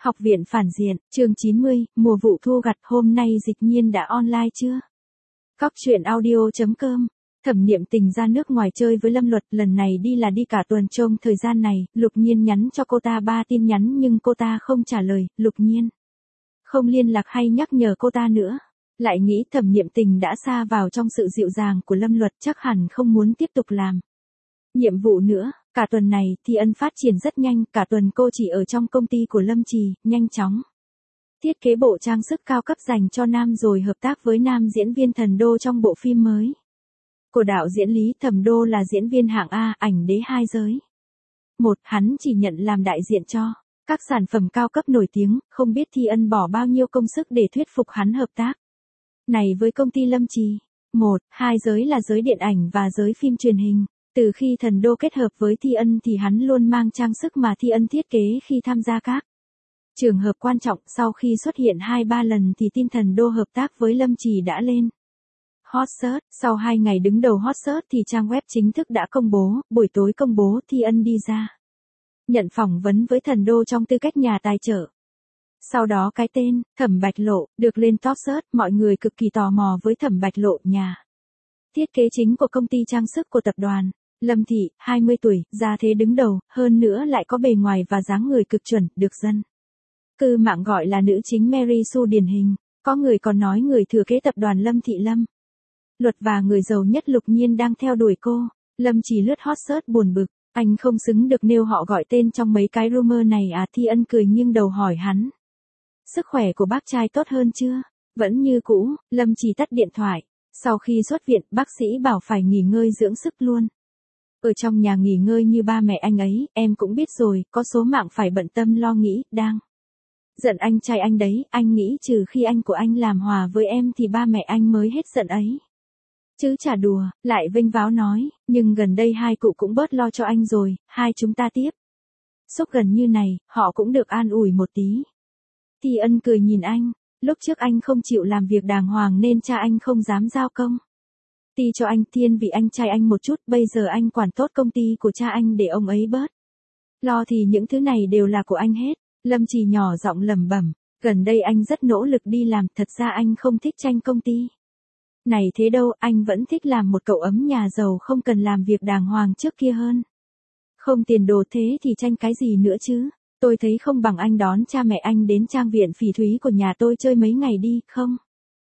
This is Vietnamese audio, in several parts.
Học viện phản diện, chương 90, mùa vụ thu gặt, hôm nay Dịch Nhiên đã online chưa? Cóc truyện audio.com. Thẩm Niệm Tình ra nước ngoài chơi với Lâm Luật, lần này đi là đi cả tuần. Trong thời gian này, Lục Nhiên nhắn cho cô ta 3 tin nhắn nhưng cô ta không trả lời. Lục Nhiên không liên lạc hay nhắc nhở cô ta nữa. Lại nghĩ Thẩm Niệm Tình đã sa vào trong sự dịu dàng của Lâm Luật, chắc hẳn không muốn tiếp tục làm nhiệm vụ nữa. Cả tuần này, Thi Ân phát triển rất nhanh, cả tuần cô chỉ ở trong công ty của Lâm Trì, nhanh chóng thiết kế bộ trang sức cao cấp dành cho nam rồi hợp tác với nam diễn viên Thần Đô trong bộ phim mới của đạo diễn Lý Thẩm Đô là diễn viên hạng A, ảnh đế 2 giới. Hắn chỉ nhận làm đại diện cho các sản phẩm cao cấp nổi tiếng, không biết Thi Ân bỏ bao nhiêu công sức để thuyết phục hắn hợp tác này với công ty Lâm Trì. 2 giới là giới điện ảnh và giới phim truyền hình. Từ khi Thần Đô kết hợp với Thi Ân thì hắn luôn mang trang sức mà Thi Ân thiết kế khi tham gia các trường hợp quan trọng. Sau khi xuất hiện 2-3 lần thì tin Thần Đô hợp tác với Lâm Trì đã lên hot search. Sau 2 ngày đứng đầu hot search thì trang web chính thức đã công bố, buổi tối công bố Thi Ân đi ra nhận phỏng vấn với Thần Đô trong tư cách nhà tài trợ. Sau đó cái tên Thẩm Bạch Lộ được lên top search, mọi người cực kỳ tò mò với Thẩm Bạch Lộ, nhà thiết kế chính của công ty trang sức của tập đoàn Lâm Thị, 20 tuổi, gia thế đứng đầu, hơn nữa lại có bề ngoài và dáng người cực chuẩn, được dân cư mạng gọi là nữ chính Mary Sue điển hình. Có người còn nói người thừa kế tập đoàn Lâm Thị Lâm Luật và người giàu nhất Lục Nhiên đang theo đuổi cô. Lâm Trì lướt hot search buồn bực, anh không xứng được nêu họ gọi tên trong mấy cái rumor này à? Thi Ân cười nghiêng đầu hỏi hắn. Sức khỏe của bác trai tốt hơn chưa? Vẫn như cũ. Lâm Trì tắt điện thoại. Sau khi xuất viện, bác sĩ bảo phải nghỉ ngơi dưỡng sức luôn. Ở trong nhà nghỉ ngơi như ba mẹ anh ấy, em cũng biết rồi, có số mạng phải bận tâm lo nghĩ, đang giận anh trai anh đấy, anh nghĩ trừ khi anh của anh làm hòa với em thì ba mẹ anh mới hết giận ấy. Chứ chả đùa, lại vênh váo nói, nhưng gần đây hai cụ cũng bớt lo cho anh rồi, hai chúng ta tiếp xúc gần như này, họ cũng được an ủi một tí. Thi Ân cười nhìn anh, lúc trước anh không chịu làm việc đàng hoàng nên cha anh không dám giao công ty cho anh, thiên vị anh trai anh một chút, bây giờ anh quản tốt công ty của cha anh để ông ấy bớt lo thì những thứ này đều là của anh hết. Lâm Trì nhỏ giọng lẩm bẩm, gần đây anh rất nỗ lực đi làm, thật ra anh không thích tranh công ty này thế đâu, anh vẫn thích làm một cậu ấm nhà giàu không cần làm việc đàng hoàng trước kia hơn. Không tiền đồ thế thì tranh cái gì nữa chứ, tôi thấy không bằng anh đón cha mẹ anh đến trang viện phỉ thúy của nhà tôi chơi mấy ngày đi, không?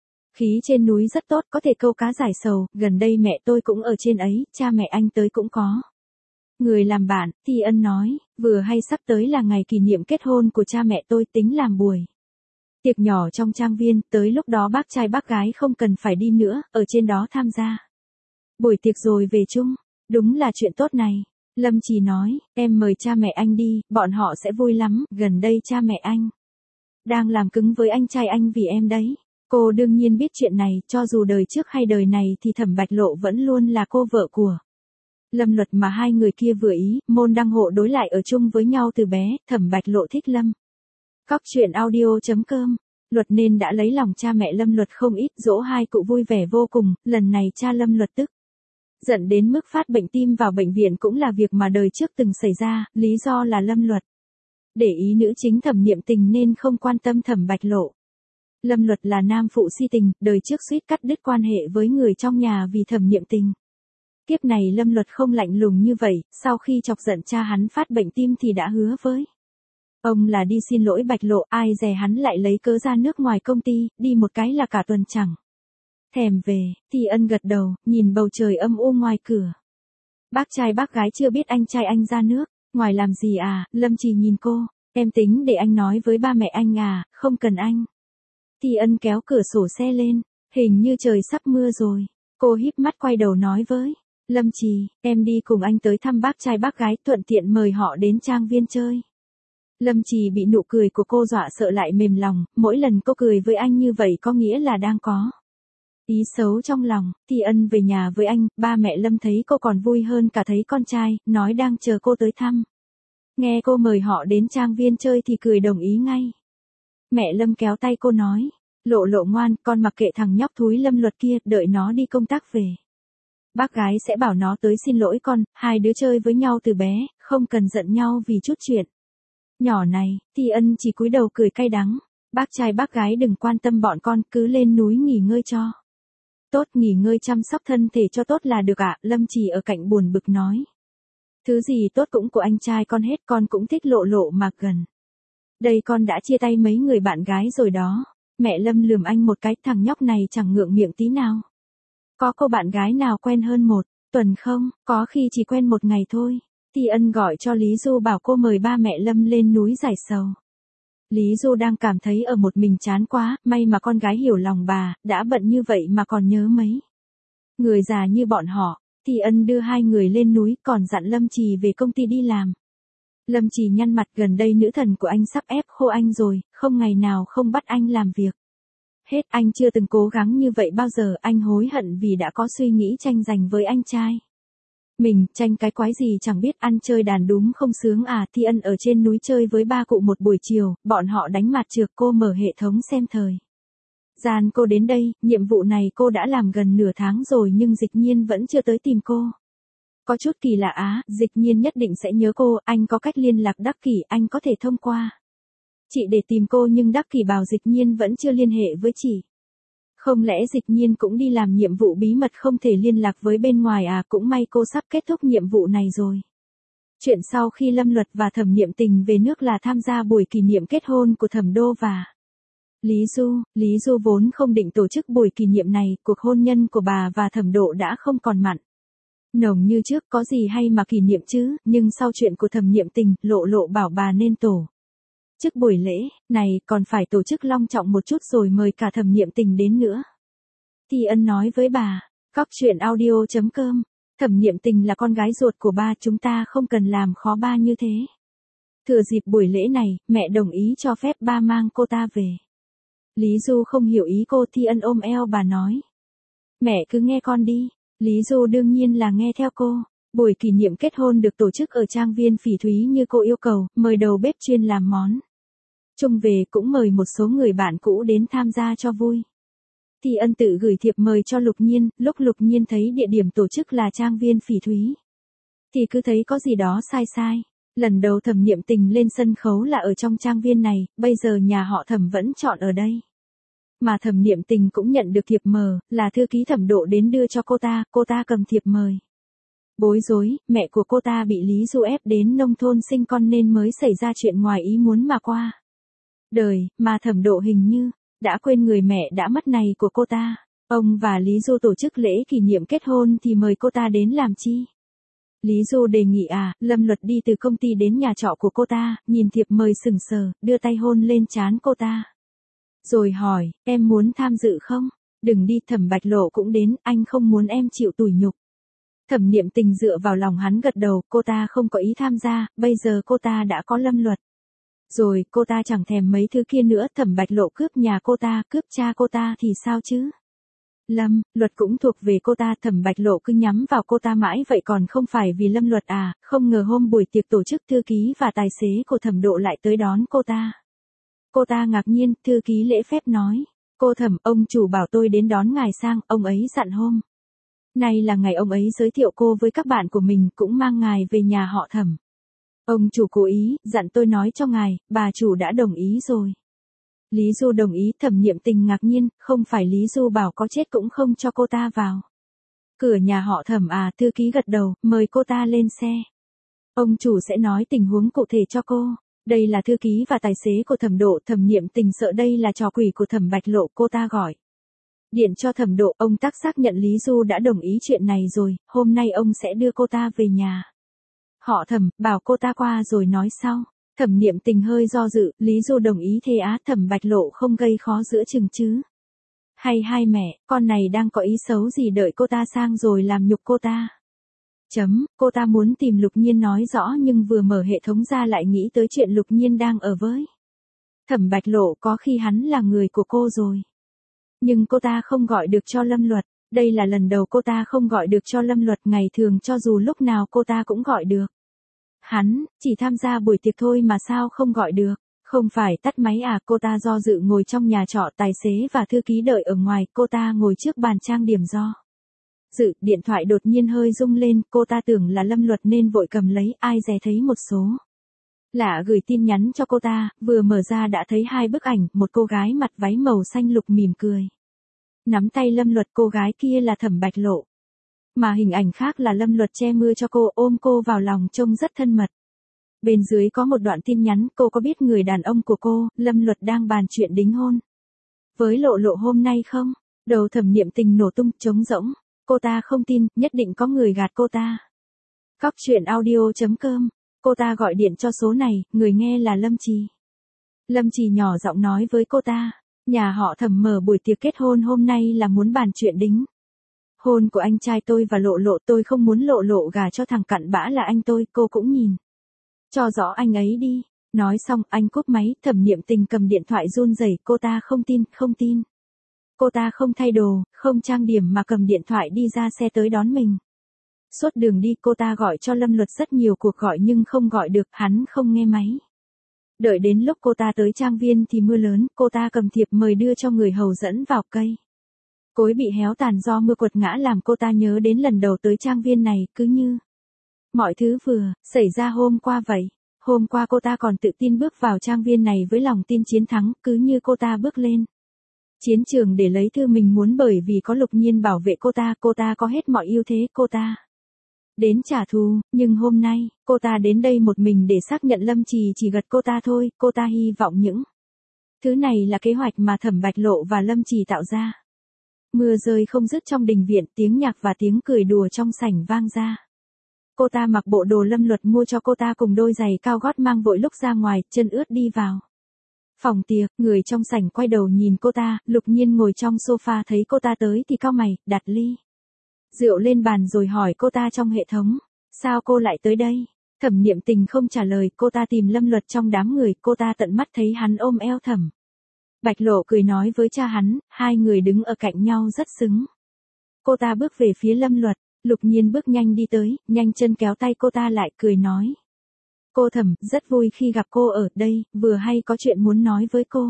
Khí trên núi rất tốt, có thể câu cá giải sầu, gần đây mẹ tôi cũng ở trên ấy, cha mẹ anh tới cũng có người làm bạn. Thi Ân nói, vừa hay sắp tới là ngày kỷ niệm kết hôn của cha mẹ tôi, tính làm buổi tiệc nhỏ trong trang viên, tới lúc đó bác trai bác gái không cần phải đi nữa, ở trên đó tham gia buổi tiệc rồi về chung. Đúng là chuyện tốt này. Lâm Trì nói, em mời cha mẹ anh đi, bọn họ sẽ vui lắm, gần đây cha mẹ anh đang làm cứng với anh trai anh vì em đấy. Cô đương nhiên biết chuyện này, cho dù đời trước hay đời này thì Thẩm Bạch Lộ vẫn luôn là cô vợ của Lâm Luật mà hai người kia vừa ý, môn đăng hộ đối lại ở chung với nhau từ bé. Thẩm Bạch Lộ thích Lâm. Cóc truyện audio.com. Luật nên đã lấy lòng cha mẹ Lâm Luật không ít, dỗ hai cụ vui vẻ vô cùng. Lần này cha Lâm Luật tức giận đến mức phát bệnh tim vào bệnh viện cũng là việc mà đời trước từng xảy ra, lý do là Lâm Luật để ý nữ chính Thẩm Niệm Tình nên không quan tâm Thẩm Bạch Lộ. Lâm Luật là nam phụ si tình, đời trước suýt cắt đứt quan hệ với người trong nhà vì Thẩm Niệm Tình. Kiếp này Lâm Luật không lạnh lùng như vậy, sau khi chọc giận cha hắn phát bệnh tim thì đã hứa với ông là đi xin lỗi Bạch Lộ, ai dè hắn lại lấy cớ ra nước ngoài công ty, đi một cái là cả tuần chẳng thèm về. Thi Ân gật đầu, nhìn bầu trời âm u ngoài cửa. Bác trai bác gái chưa biết anh trai anh ra nước ngoài làm gì à? Lâm Trì nhìn cô, em tính để anh nói với ba mẹ anh à, không cần anh. Thi Ân kéo cửa sổ xe lên, hình như trời sắp mưa rồi. Cô híp mắt quay đầu nói với Lâm Trì, em đi cùng anh tới thăm bác trai bác gái, thuận tiện mời họ đến trang viên chơi. Lâm Trì bị nụ cười của cô dọa sợ lại mềm lòng, mỗi lần cô cười với anh như vậy có nghĩa là đang có ý xấu trong lòng. Thi Ân về nhà với anh, ba mẹ Lâm thấy cô còn vui hơn cả thấy con trai, nói đang chờ cô tới thăm. Nghe cô mời họ đến trang viên chơi thì cười đồng ý ngay. Mẹ Lâm kéo tay cô nói, Lộ Lộ ngoan, con mặc kệ thằng nhóc thúi Lâm Luật kia, đợi nó đi công tác về. Bác gái sẽ bảo nó tới xin lỗi con, hai đứa chơi với nhau từ bé, không cần giận nhau vì chút chuyện Nhỏ này, Ti Ân chỉ cúi đầu cười cay đắng. Bác trai bác gái đừng quan tâm bọn con, cứ lên núi nghỉ ngơi cho tốt, nghỉ ngơi chăm sóc thân thể cho tốt là được ạ. Lâm Trì ở cạnh buồn bực nói. Thứ gì tốt cũng của anh trai con hết, con cũng thích Lộ Lộ mà gần. Đây con đã chia tay mấy người bạn gái rồi đó. Mẹ Lâm lườm anh một cái, thằng nhóc này chẳng ngượng miệng tí nào. Có cô bạn gái nào quen hơn 1 tuần không? Có khi chỉ quen 1 ngày thôi. Ti Ân gọi cho Lý Du bảo cô mời ba mẹ Lâm lên núi giải sầu. Lý Du đang cảm thấy ở một mình chán quá, may mà con gái hiểu lòng bà, đã bận như vậy mà còn nhớ mấy người già như bọn họ. Ti Ân đưa hai người lên núi, còn dặn Lâm Trì về công ty đi làm. Lâm Trì nhăn mặt, gần đây nữ thần của anh sắp ép khô anh rồi, không ngày nào không bắt anh làm việc. Hết, anh chưa từng cố gắng như vậy bao giờ, anh hối hận vì đã có suy nghĩ tranh giành với anh trai. Mình, tranh cái quái gì chẳng biết, ăn chơi đàn đúng không sướng à. Ti Ân ở trên núi chơi với ba cụ một buổi chiều, bọn họ đánh mặt trược, cô mở hệ thống xem thời gian cô đến đây, nhiệm vụ này cô đã làm gần nửa tháng rồi nhưng Dịch Nhiên vẫn chưa tới tìm cô. Có chút kỳ lạ á, Dịch Nhiên nhất định sẽ nhớ cô, anh có cách liên lạc Đắc Kỷ, anh có thể thông qua chị để tìm cô, nhưng Đắc Kỷ bảo Dịch Nhiên vẫn chưa liên hệ với chị. Không lẽ Dịch Nhiên cũng đi làm nhiệm vụ bí mật không thể liên lạc với bên ngoài à, cũng may cô sắp kết thúc nhiệm vụ này rồi. Chuyện sau khi Lâm Luật và Thẩm Niệm Tình về nước là tham gia buổi kỷ niệm kết hôn của Thẩm Đô và Lý Du vốn không định tổ chức buổi kỷ niệm này, cuộc hôn nhân của bà và Thẩm Độ đã không còn mặn nồng như trước, có gì hay mà kỷ niệm chứ, nhưng sau chuyện của Thẩm Niệm Tình, Lộ Lộ bảo bà nên tổ chức buổi lễ này, còn phải tổ chức long trọng một chút rồi mời cả Thẩm Niệm Tình đến nữa. Ti Ân nói với bà. Cóc truyện audio.com. Thẩm Niệm Tình là con gái ruột của ba, chúng ta không cần làm khó ba như thế. Thừa dịp buổi lễ này, mẹ đồng ý cho phép ba mang cô ta về. Lý Du không hiểu ý cô. Ti Ân ôm eo bà nói. Mẹ cứ nghe con đi. Lý Du đương nhiên là nghe theo cô. Buổi kỷ niệm kết hôn được tổ chức ở trang viên Phỉ Thúy như cô yêu cầu, mời đầu bếp chuyên làm món chung về, cũng mời một số người bạn cũ đến tham gia cho vui. Ti Ân tự gửi thiệp mời cho Lục Nhiên, lúc Lục Nhiên thấy địa điểm tổ chức là trang viên Phỉ Thúy thì cứ thấy có gì đó sai sai. Lần đầu Thẩm Niệm Tình lên sân khấu là ở trong trang viên này, bây giờ nhà họ Thẩm vẫn chọn ở đây. Mà Thẩm Niệm Tình cũng nhận được thiệp mời, là thư ký Thẩm Độ đến đưa cho cô ta cầm thiệp mời. Bối rối, mẹ của cô ta bị Lý Du ép đến nông thôn sinh con nên mới xảy ra chuyện ngoài ý muốn mà qua đời, mà Thẩm Độ hình như đã quên người mẹ đã mất này của cô ta. Ông và Lý Du tổ chức lễ kỷ niệm kết hôn thì mời cô ta đến làm chi? Lý Du đề nghị Lâm Luật đi từ công ty đến nhà trọ của cô ta, nhìn thiệp mời sững sờ, đưa tay hôn lên trán cô ta. Rồi hỏi, em muốn tham dự không? Đừng đi, Thẩm Bạch Lộ cũng đến, anh không muốn em chịu tủi nhục. Thẩm Niệm Tình dựa vào lòng hắn gật đầu, cô ta không có ý tham gia, bây giờ cô ta đã có Lâm Luật. Rồi, cô ta chẳng thèm mấy thứ kia nữa, Thẩm Bạch Lộ cướp nhà cô ta, cướp cha cô ta thì sao chứ? Lâm Luật cũng thuộc về cô ta, Thẩm Bạch Lộ cứ nhắm vào cô ta mãi vậy còn không phải vì Lâm Luật à, không ngờ hôm buổi tiệc tổ chức thư ký và tài xế của Thẩm Độ lại tới đón cô ta. Cô ta ngạc nhiên, thư ký lễ phép nói, cô Thẩm, ông chủ bảo tôi đến đón ngài sang, ông ấy dặn hôm nay là ngày ông ấy giới thiệu cô với các bạn của mình, cũng mang ngài về nhà họ Thẩm. Ông chủ cố ý, dặn tôi nói cho ngài, bà chủ đã đồng ý rồi. Lý Du đồng ý, Thẩm Niệm Tình ngạc nhiên, không phải Lý Du bảo có chết cũng không cho cô ta vào cửa nhà họ Thẩm à, thư ký gật đầu, mời cô ta lên xe. Ông chủ sẽ nói tình huống cụ thể cho cô. Đây là thư ký và tài xế của Thẩm Độ, Thẩm Niệm Tình sợ đây là trò quỷ của Thẩm Bạch Lộ, cô ta gọi điện cho Thẩm Độ, ông tác xác nhận Lý Du đã đồng ý chuyện này rồi, hôm nay ông sẽ đưa cô ta về nhà họ Thẩm, bảo cô ta qua rồi nói sau. Thẩm Niệm Tình hơi do dự, Lý Du đồng ý thế á, Thẩm Bạch Lộ không gây khó giữa chừng chứ? Hay hai mẹ, con này đang có ý xấu gì, đợi cô ta sang rồi làm nhục cô ta? Cô ta muốn tìm Lục Nhiên nói rõ nhưng vừa mở hệ thống ra lại nghĩ tới chuyện Lục Nhiên đang ở với Thẩm Bạch Lộ, có khi hắn là người của cô rồi. Nhưng cô ta không gọi được cho Lâm Luật, đây là lần đầu cô ta không gọi được cho Lâm Luật, ngày thường cho dù lúc nào cô ta cũng gọi được. Hắn, chỉ tham gia buổi tiệc thôi mà sao không gọi được, không phải tắt máy à, cô ta do dự ngồi trong nhà trọ, tài xế và thư ký đợi ở ngoài, cô ta ngồi trước bàn trang điểm do dự, điện thoại đột nhiên hơi rung lên, cô ta tưởng là Lâm Luật nên vội cầm lấy, ai dè thấy một số Lạ gửi tin nhắn cho cô ta, vừa mở ra đã thấy hai bức ảnh, một cô gái mặc váy màu xanh lục mỉm cười. Nắm tay Lâm Luật, cô gái kia là Thẩm Bạch Lộ. Mà hình ảnh khác là Lâm Luật che mưa cho cô, ôm cô vào lòng trông rất thân mật. Bên dưới có một đoạn tin nhắn, cô có biết người đàn ông của cô, Lâm Luật đang bàn chuyện đính hôn với Lộ Lộ hôm nay không? Đầu Thẩm Niệm Tình nổ tung, trống rỗng. Cô ta không tin, nhất định có người gạt cô ta. Cóc truyện audio.com. Cô ta gọi điện cho số này, người nghe là Lâm Trì. Lâm Trì nhỏ giọng nói với cô ta, nhà họ Thẩm mở buổi tiệc kết hôn hôm nay là muốn bàn chuyện đính hôn của anh trai tôi và Lộ Lộ, tôi không muốn Lộ Lộ gả cho thằng cặn bã là anh tôi, cô cũng nhìn cho rõ anh ấy đi. Nói xong, anh cúp máy, Thẩm Niệm Tình cầm điện thoại run rẩy, cô ta không tin. Cô ta không thay đồ, không trang điểm mà cầm điện thoại đi ra xe tới đón mình. Suốt đường đi cô ta gọi cho Lâm Luật rất nhiều cuộc gọi nhưng không gọi được, hắn không nghe máy. Đợi đến lúc cô ta tới trang viên thì mưa lớn, cô ta cầm thiệp mời đưa cho người hầu dẫn vào cây cối bị héo tàn do mưa quật ngã làm cô ta nhớ đến lần đầu tới trang viên này, cứ như mọi thứ vừa xảy ra hôm qua vậy. Hôm qua cô ta còn tự tin bước vào trang viên này với lòng tin chiến thắng, cứ như cô ta bước lên chiến trường để lấy thứ mình muốn, bởi vì có Lục Nhiên bảo vệ cô ta có hết mọi ưu thế, cô ta đến trả thù, nhưng hôm nay, cô ta đến đây một mình để xác nhận Lâm Trì chỉ gật cô ta thôi, cô ta hy vọng những thứ này là kế hoạch mà Thẩm Bạch Lộ và Lâm Trì tạo ra. Mưa rơi không dứt trong đình viện, tiếng nhạc và tiếng cười đùa trong sảnh vang ra. Cô ta mặc bộ đồ Lâm Luật mua cho cô ta cùng đôi giày cao gót mang vội lúc ra ngoài, chân ướt đi vào phòng tiệc, người trong sảnh quay đầu nhìn cô ta, Lục Nhiên ngồi trong sofa thấy cô ta tới thì cau mày, đặt ly rượu lên bàn rồi hỏi cô ta trong hệ thống, sao cô lại tới đây? Thẩm Niệm Tình không trả lời, cô ta tìm Lâm Luật trong đám người, cô ta tận mắt thấy hắn ôm eo Thẩm Bạch Lộ cười nói với cha hắn, hai người đứng ở cạnh nhau rất xứng. Cô ta bước về phía Lâm Luật, Lục Nhiên bước nhanh đi tới, nhanh chân kéo tay cô ta lại, cười nói. Cô Thẩm, rất vui khi gặp cô ở đây, vừa hay có chuyện muốn nói với cô.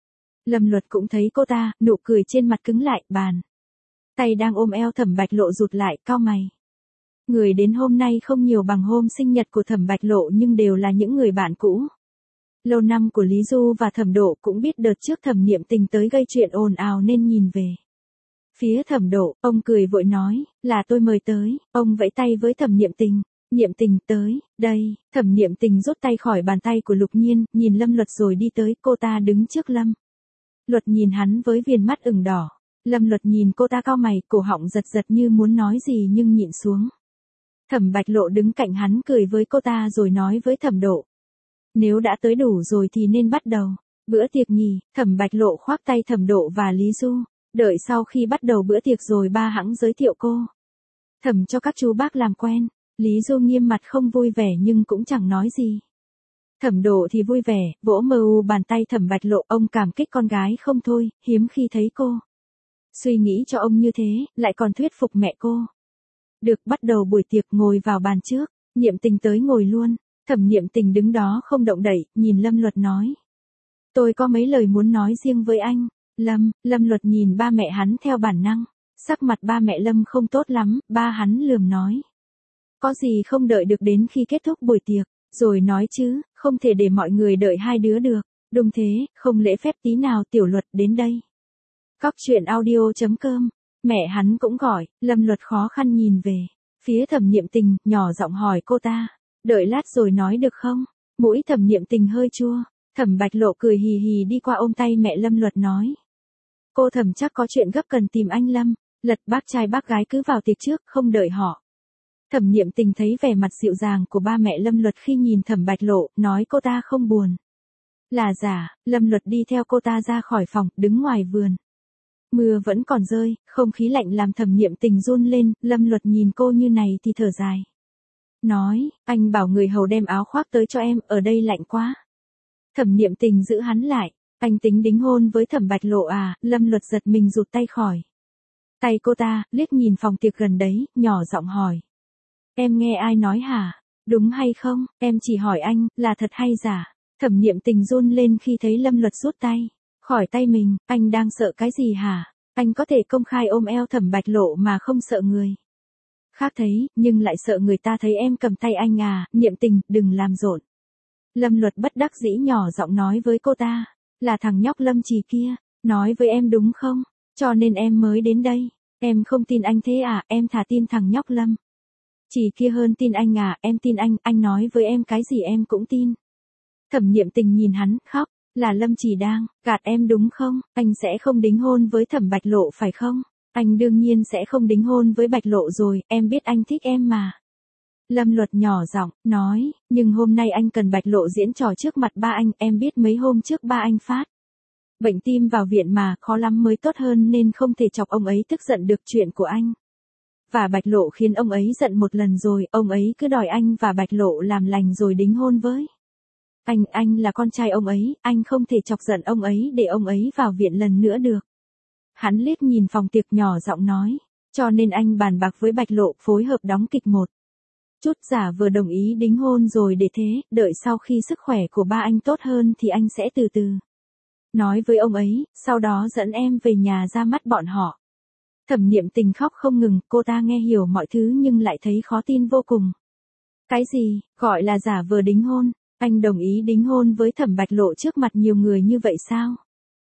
Lâm Luật cũng thấy cô ta, nụ cười trên mặt cứng lại, bàn tay đang ôm eo Thẩm Bạch Lộ rụt lại, cau mày. Người đến hôm nay không nhiều bằng hôm sinh nhật của Thẩm Bạch Lộ nhưng đều là những người bạn cũ lâu năm của Lý Du và Thẩm Độ, cũng biết đợt trước Thẩm Niệm Tình tới gây chuyện ồn ào nên nhìn về phía Thẩm Độ, ông cười vội nói, là tôi mời tới. Ông vẫy tay với Thẩm Niệm Tình, Niệm Tình tới, đây. Thẩm Niệm Tình rút tay khỏi bàn tay của Lục Nhiên, nhìn Lâm Luật rồi đi tới, cô ta đứng trước Lâm Luật nhìn hắn với viền mắt ửng đỏ. Lâm Luật nhìn cô ta cau mày, cổ họng giật giật như muốn nói gì nhưng nhịn xuống. Thẩm Bạch Lộ đứng cạnh hắn cười với cô ta rồi nói với Thẩm Độ. Nếu đã tới đủ rồi thì nên bắt đầu bữa tiệc nhỉ. Thẩm Bạch Lộ khoác tay Thẩm Độ và Lý Du. Đợi sau khi bắt đầu bữa tiệc rồi ba hãng giới thiệu cô Thẩm cho các chú bác làm quen. Lý Du nghiêm mặt không vui vẻ nhưng cũng chẳng nói gì. Thẩm Độ thì vui vẻ, vỗ mờ bàn tay Thẩm Bạch Lộ, ông cảm kích con gái không thôi, hiếm khi thấy cô suy nghĩ cho ông như thế, lại còn thuyết phục mẹ cô. Được, bắt đầu buổi tiệc, ngồi vào bàn trước. Niệm Tình tới ngồi luôn. Thẩm Niệm Tình đứng đó không động đậy, nhìn Lâm Luật nói. Tôi có mấy lời muốn nói riêng với anh. Lâm Luật nhìn ba mẹ hắn theo bản năng. Sắc mặt ba mẹ Lâm không tốt lắm, ba hắn lườm nói. Có gì không đợi được đến khi kết thúc buổi tiệc, rồi nói chứ, không thể để mọi người đợi hai đứa được. Đúng thế, không lễ phép tí nào. Tiểu Luật đến đây. Cóc truyện audio.com. Mẹ hắn cũng gọi. Lâm Luật khó khăn nhìn về phía Thẩm Niệm Tình, nhỏ giọng hỏi cô ta. Đợi lát rồi nói được không? Mũi Thẩm Niệm Tình hơi chua. Thẩm Bạch Lộ cười hì hì đi qua ôm tay mẹ Lâm Luật nói. Cô Thẩm chắc có chuyện gấp cần tìm anh Lâm. Lật bác trai bác gái cứ vào tiệc trước, không đợi họ. Thẩm Niệm Tình thấy vẻ mặt dịu dàng của ba mẹ Lâm Luật khi nhìn Thẩm Bạch Lộ, nói cô ta không buồn là giả. Lâm Luật đi theo cô ta ra khỏi phòng, đứng ngoài vườn. Mưa vẫn còn rơi, không khí lạnh làm Thẩm Niệm Tình run lên. Lâm Luật nhìn cô như này thì thở dài. Nói, anh bảo người hầu đem áo khoác tới cho em, ở đây lạnh quá. Thẩm Niệm Tình giữ hắn lại. Anh tính đính hôn với Thẩm Bạch Lộ à? Lâm Luật giật mình rụt tay khỏi tay cô ta, liếc nhìn phòng tiệc gần đấy, nhỏ giọng hỏi. Em nghe ai nói hả? Đúng hay không? Em chỉ hỏi anh, là thật hay giả? Thẩm Niệm Tình run lên khi thấy Lâm Luật rút tay khỏi tay mình. Anh đang sợ cái gì hả? Anh có thể công khai ôm eo Thẩm Bạch Lộ mà không sợ người khác thấy, nhưng lại sợ người ta thấy em cầm tay anh à? Niệm Tình, đừng làm rộn Lâm Luật bất đắc dĩ nhỏ giọng nói với cô ta, là thằng nhóc Lâm Trì kia, nói với em đúng không? Cho nên em mới đến đây. Em không tin anh thế à, em thà tin thằng nhóc Lâm Trì kia hơn tin anh à, em tin anh nói với em cái gì em cũng tin. Thẩm Niệm Tình nhìn hắn, khóc, là Lâm Trì đang gạt em đúng không? Anh sẽ không đính hôn với Thẩm Bạch Lộ phải không? Anh đương nhiên sẽ không đính hôn với Bạch Lộ rồi, em biết anh thích em mà. Lâm Luật nhỏ giọng, nói, nhưng hôm nay anh cần Bạch Lộ diễn trò trước mặt ba anh, em biết mấy hôm trước ba anh phát bệnh tim vào viện mà, khó lắm mới tốt hơn nên không thể chọc ông ấy tức giận được chuyện của anh. Và Bạch Lộ khiến ông ấy giận một lần rồi, ông ấy cứ đòi anh và Bạch Lộ làm lành rồi đính hôn với. Anh là con trai ông ấy, anh không thể chọc giận ông ấy để ông ấy vào viện lần nữa được. Hắn liếc nhìn phòng tiệc nhỏ giọng nói, cho nên anh bàn bạc với Bạch Lộ phối hợp đóng kịch một chút giả vừa đồng ý đính hôn rồi để thế, đợi sau khi sức khỏe của ba anh tốt hơn thì anh sẽ từ từ nói với ông ấy, sau đó dẫn em về nhà ra mắt bọn họ. Thẩm Niệm Tình khóc không ngừng, cô ta nghe hiểu mọi thứ nhưng lại thấy khó tin vô cùng. Cái gì, gọi là giả vờ đính hôn, anh đồng ý đính hôn với Thẩm Bạch Lộ trước mặt nhiều người như vậy sao?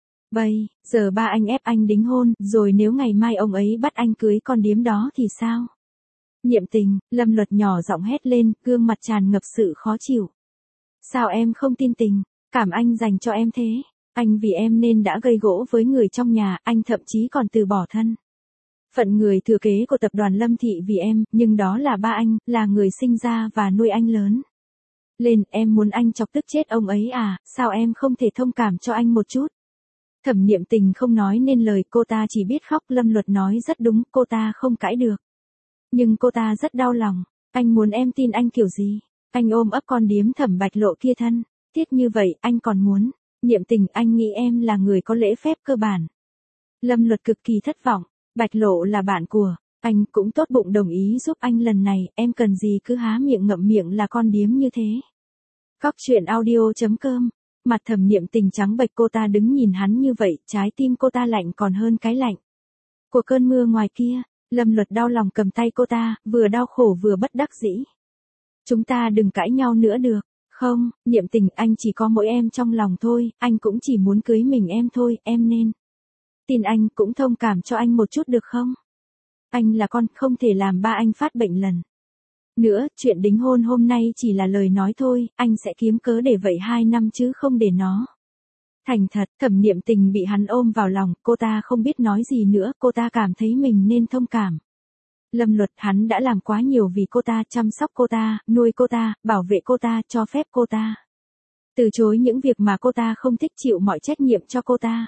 Bây giờ ba anh ép anh đính hôn, rồi nếu ngày mai ông ấy bắt anh cưới con điếm đó thì sao? Niệm Tình, Lâm Luật nhỏ giọng hét lên, gương mặt tràn ngập sự khó chịu. Sao em không tin tình, cảm anh dành cho em thế? Anh vì em nên đã gây gỗ với người trong nhà, anh thậm chí còn từ bỏ thân phận người thừa kế của tập đoàn Lâm Thị vì em, nhưng đó là ba anh, là người sinh ra và nuôi anh lớn lên, em muốn anh chọc tức chết ông ấy à, sao em không thể thông cảm cho anh một chút? Thẩm Niệm Tình không nói nên lời, cô ta chỉ biết khóc. Lâm Luật nói rất đúng, cô ta không cãi được. Nhưng cô ta rất đau lòng, anh muốn em tin anh kiểu gì? Anh ôm ấp con điếm Thẩm Bạch Lộ kia thân thiết như vậy, anh còn muốn? Niệm Tình, anh nghĩ em là người có lễ phép cơ bản. Lâm Luật cực kỳ thất vọng, Bạch Lộ là bạn của anh, cũng tốt bụng đồng ý giúp anh lần này, em cần gì cứ há miệng ngậm miệng là con điếm như thế. Cóc truyện audio.com. Mặt Thẩm Niệm Tình trắng bệch, cô ta đứng nhìn hắn như vậy, trái tim cô ta lạnh còn hơn cái lạnh của cơn mưa ngoài kia. Lâm Luật đau lòng cầm tay cô ta, vừa đau khổ vừa bất đắc dĩ. Chúng ta đừng cãi nhau nữa được không? Niệm Tình, anh chỉ có mỗi em trong lòng thôi, anh cũng chỉ muốn cưới mình em thôi, em nên tin anh, cũng thông cảm cho anh một chút được không? Anh là con, không thể làm ba anh phát bệnh lần nữa, chuyện đính hôn hôm nay chỉ là lời nói thôi, anh sẽ kiếm cớ để vậy 2 năm chứ không để nó thành thật. Thẩm Niệm Tình bị hắn ôm vào lòng, cô ta không biết nói gì nữa, cô ta cảm thấy mình nên thông cảm. Lâm Luật, hắn đã làm quá nhiều vì cô ta, chăm sóc cô ta, nuôi cô ta, bảo vệ cô ta, cho phép cô ta từ chối những việc mà cô ta không thích, chịu mọi trách nhiệm cho cô ta.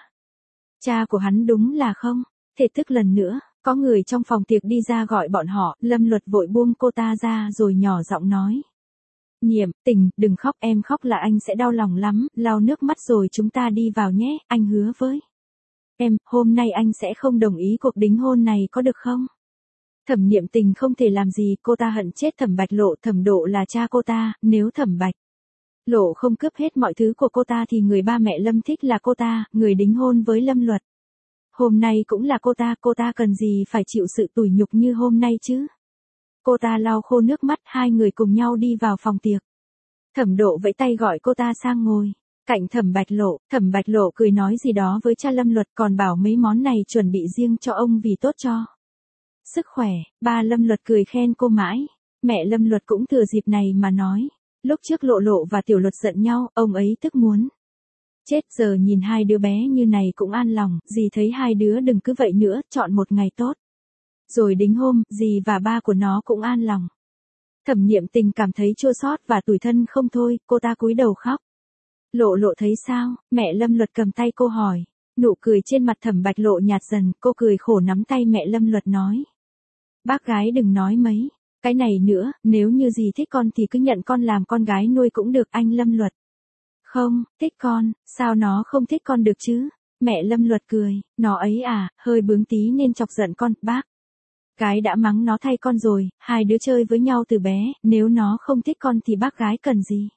Cha của hắn đúng là không thể thức lần nữa. Có người trong phòng tiệc đi ra gọi bọn họ, Lâm Luật vội buông cô ta ra rồi nhỏ giọng nói. Niệm Tình, đừng khóc, em khóc là anh sẽ đau lòng lắm, lau nước mắt rồi chúng ta đi vào nhé, anh hứa với em, hôm nay anh sẽ không đồng ý cuộc đính hôn này có được không? Thẩm Niệm Tình không thể làm gì, cô ta hận chết Thẩm Bạch Lộ, Thẩm Độ là cha cô ta, nếu Thẩm Bạch Lộ không cướp hết mọi thứ của cô ta thì người ba mẹ Lâm thích là cô ta, người đính hôn với Lâm Luật hôm nay cũng là cô ta cần gì phải chịu sự tủi nhục như hôm nay chứ? Cô ta lau khô nước mắt, hai người cùng nhau đi vào phòng tiệc. Thẩm Độ vẫy tay gọi cô ta sang ngồi cạnh Thẩm Bạch Lộ cười nói gì đó với cha Lâm Luật, còn bảo mấy món này chuẩn bị riêng cho ông vì tốt cho sức khỏe. Ba Lâm Luật cười khen cô mãi. Mẹ Lâm Luật cũng thừa dịp này mà nói, lúc trước Lộ Lộ và Tiểu Luật giận nhau, ông ấy tức muốn chết, giờ nhìn hai đứa bé như này cũng an lòng, dì thấy hai đứa đừng cứ vậy nữa, chọn một ngày tốt rồi đính hôn, dì và ba của nó cũng an lòng. Thẩm Niệm Tình cảm thấy chua xót và tủi thân không thôi, cô ta cúi đầu khóc. Lộ Lộ thấy sao? Mẹ Lâm Luật cầm tay cô hỏi. Nụ cười trên mặt Thẩm Bạch Lộ nhạt dần, cô cười khổ nắm tay mẹ Lâm Luật nói. Bác gái đừng nói mấy cái này nữa, nếu như dì thích con thì cứ nhận con làm con gái nuôi cũng được. Anh Lâm Luật không thích con, sao nó không thích con được chứ? Mẹ Lâm Luật cười, nó ấy à, hơi bướng tí nên chọc giận con, bác gái đã mắng nó thay con rồi, hai đứa chơi với nhau từ bé, nếu nó không thích con thì bác gái cần gì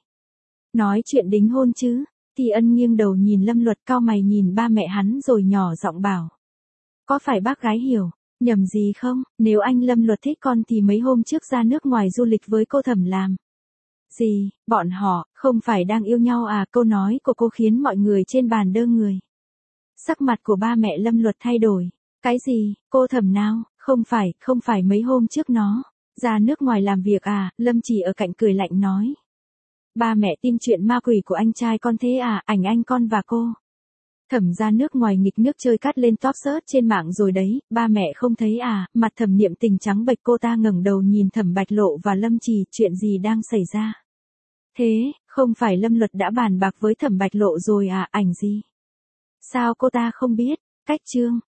nói chuyện đính hôn chứ? Thì Ân nghiêng đầu nhìn Lâm Luật, cau mày nhìn ba mẹ hắn rồi nhỏ giọng bảo. Có phải bác gái hiểu nhầm gì không? Nếu anh Lâm Luật thích con thì mấy hôm trước ra nước ngoài du lịch với cô Thẩm làm Gì, bọn họ, không phải đang yêu nhau à? Câu nói của cô khiến mọi người trên bàn đơ người. Sắc mặt của ba mẹ Lâm Luật thay đổi. Cái gì, cô Thẩm nào, không phải mấy hôm trước nó ra nước ngoài làm việc à? Lâm Chỉ ở cạnh cười lạnh nói. Ba mẹ tin chuyện ma quỷ của anh trai con thế à? Ảnh anh con và cô Thẩm ra nước ngoài nghịch nước chơi cắt lên top search trên mạng rồi đấy, ba mẹ không thấy à? Mặt Thẩm Niệm Tình trắng bệch, cô ta ngẩng đầu nhìn Thẩm Bạch Lộ và Lâm Trì, chuyện gì đang xảy ra? Thế, không phải Lâm Luật đã bàn bạc với Thẩm Bạch Lộ rồi à? Ảnh gì? Sao cô ta không biết? Cách Trương